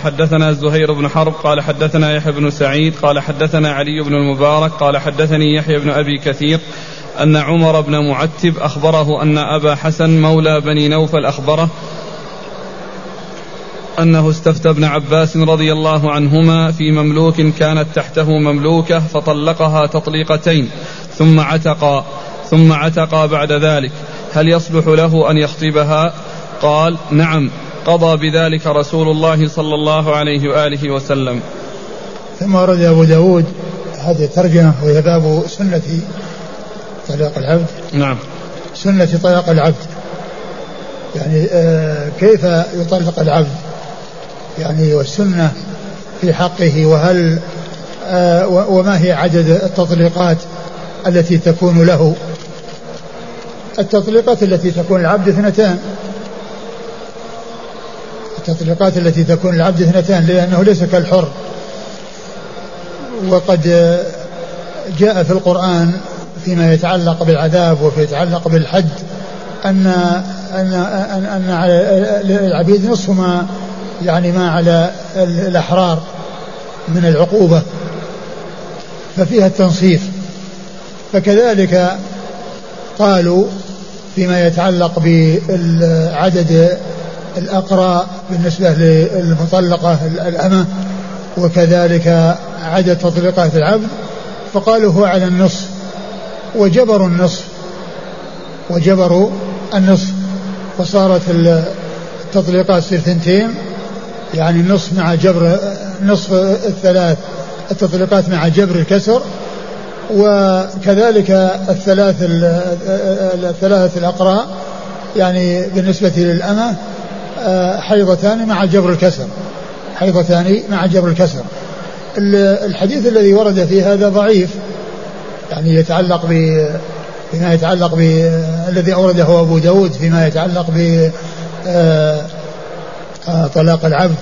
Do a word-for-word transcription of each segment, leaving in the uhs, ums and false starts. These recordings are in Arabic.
حدثنا زهير بن حرب قال حدثنا يحيى بن سعيد قال حدثنا علي بن المبارك قال حدثني يحيى بن أبي كثير أن عمر بن معتب أخبره أن أبا حسن مولى بني نوفل أخبره أنه استفتى ابن عباس رضي الله عنهما في مملوك كانت تحته مملوكة فطلقها تطليقتين ثم عتقا ثم عتقا بعد ذلك هل يصلح له أن يخطبها؟ قال نعم، قضى بذلك رسول الله صلى الله عليه وآله وسلم. ثم ورد أبو داود هذه الترجمة وهي باب سنة طلاق العبد. نعم. سنة طلاق العبد يعني آه كيف يطلق العبد يعني والسنة في حقه، وهل آه وما هي عدد التطليقات التي تكون له. التطليقات التي تكون العبد اثنتان التطليقات التي تكون العبد اثنتان لأنه ليس كالحر. وقد جاء في القرآن فيما يتعلق بالعذاب وفي يتعلق بالحد أن أن أن, أن على العبيد نصف ما يعني ما على الأحرار من العقوبة، ففيها التنصيف. فكذلك قالوا فيما يتعلق بعدد الأقراء بالنسبة للمطلقة الأمة، وكذلك عدد تطليقات العبد، فقالوا هو على النصف، وجبروا النصف وجبروا النصف فصارت التطليقات تصير ثنتين، يعني النصف مع جبر نصف الثلاث التطليقات مع جبر الكسر، وكذلك الثلاث الثلاث الأقراء يعني بالنسبة للأمة حيضتان مع جبر الكسر حيضتان مع جبر الكسر. الحديث الذي ورد في هذا ضعيف، يعني يتعلق ب فيما يتعلق بالذي أورده أبو داود فيما يتعلق ب طلاق العبد،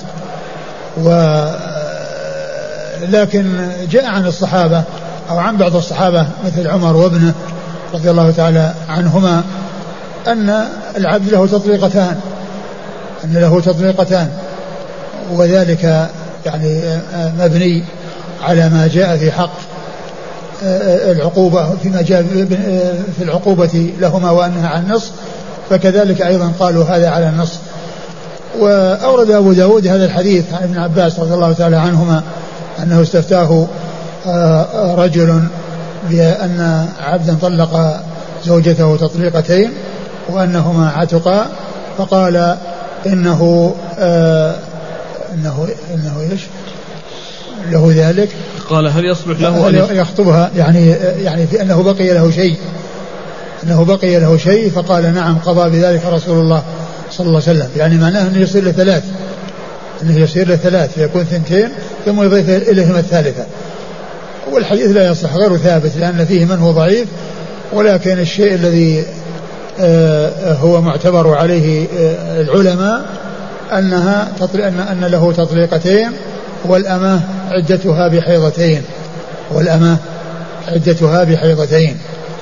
ولكن جاء عن الصحابة أو عن بعض الصحابة مثل عمر وابنه رضي الله تعالى عنهما أن العبد له تطليقتان أن له تطليقتان وذلك يعني مبني على ما جاء في حق العقوبة فيما جاء في العقوبة لهما وأنها على النصف، فكذلك أيضا قالوا هذا على النصف. وأورد أبو داود هذا الحديث عن ابن عباس رضي الله تعالى عنهما أنه استفتاه رجل بأن عبدا طلق زوجته تطليقتين وأنهما عتقا، فقال إنه آه إنه إنه إيش له ذلك. قال هل يصلح له أن يخطبها يعني يعني في أنه بقي له شيء أنه بقي له شيء فقال نعم قضى بذلك رسول الله صلى الله عليه وسلم، يعني معناه أنه يصير لثلاث أنه يصير لثلاث فيكون ثنتين ثم يضيف إليهما الثالثة. والحديث لا يصح غير ثابت لأن فيه من هو ضعيف، ولكن الشيء الذي آه هو معتبر عليه آه العلماء أنها أن أن له تطليقتين والأمة عدتها بحيضتين والأمة عدتها بحيضتين.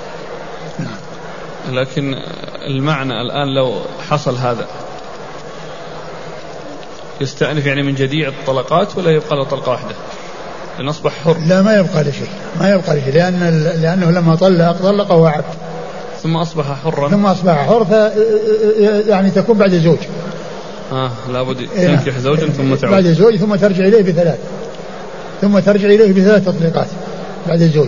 لكن المعنى الآن لو حصل هذا يستأنف يعني من جديع الطلقات ولا يبقى له طلقة واحدة لأن أصبح حر؟ لا ما يبقى له شيء ما يبقى له شيء لأن لأنه لما طلق طلق وعبد ثم أصبح حرا ثم أصبح حر ف يعني تكون بعد زوج آه لابد تنكح زوجا ثم تعود بعد زوج ثم ترجع إليه بثلاث ثم ترجع إليه بثلاث تطليقات بعد الزوج.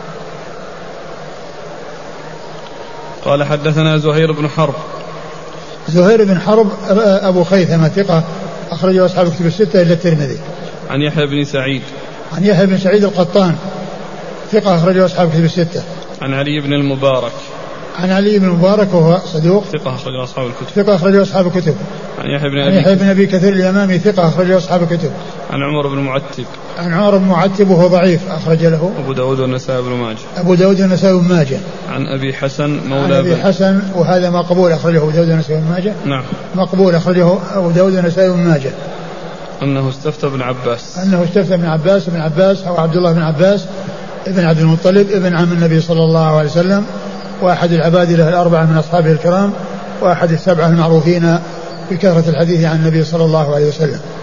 قال حدثنا زهير بن حرب. زهير بن حرب أبو خيثمة ثقة أخرجه أصحاب الكتب الستة إلا الترمذي. عن يحيى بن سعيد. عن يحيى بن سعيد القطان ثقة أخرجه أصحاب الكتب الستة. عن علي بن المبارك. عن علي بن المبارك وهو صدوق ثقة أخرجه أصحاب الكتب. ثقة أخرجه أصحاب الكتب. عن يحيى بن أبي, يحيى بن أبي كثير اليمامي ثقة أخرجه أصحاب الكتب. عن عمر بن معتب. عن عمر بن معتب وهو ضعيف أخرج له أبو داود والنسائي بن ماجه. أبو داود والنسائي بن ماجه. عن أبي حسن مولى عن أبي حسن وهذا مقبول أخرجه أبو داود والنسائي بن ماجه. نعم مقبول أخرجه أبو داود والنسائي بن ماجه. أنه استفتى ابن عباس. أنه استفتى ابن عباس ابن عباس أو عبد الله بن عباس ابن عبد المطلب ابن عم النبي صلى الله عليه وسلم وأحد العباد له الأربعة من أصحابه الكرام وأحد السبعة المعروفين بكثرة الحديث عن النبي صلى الله عليه وسلم.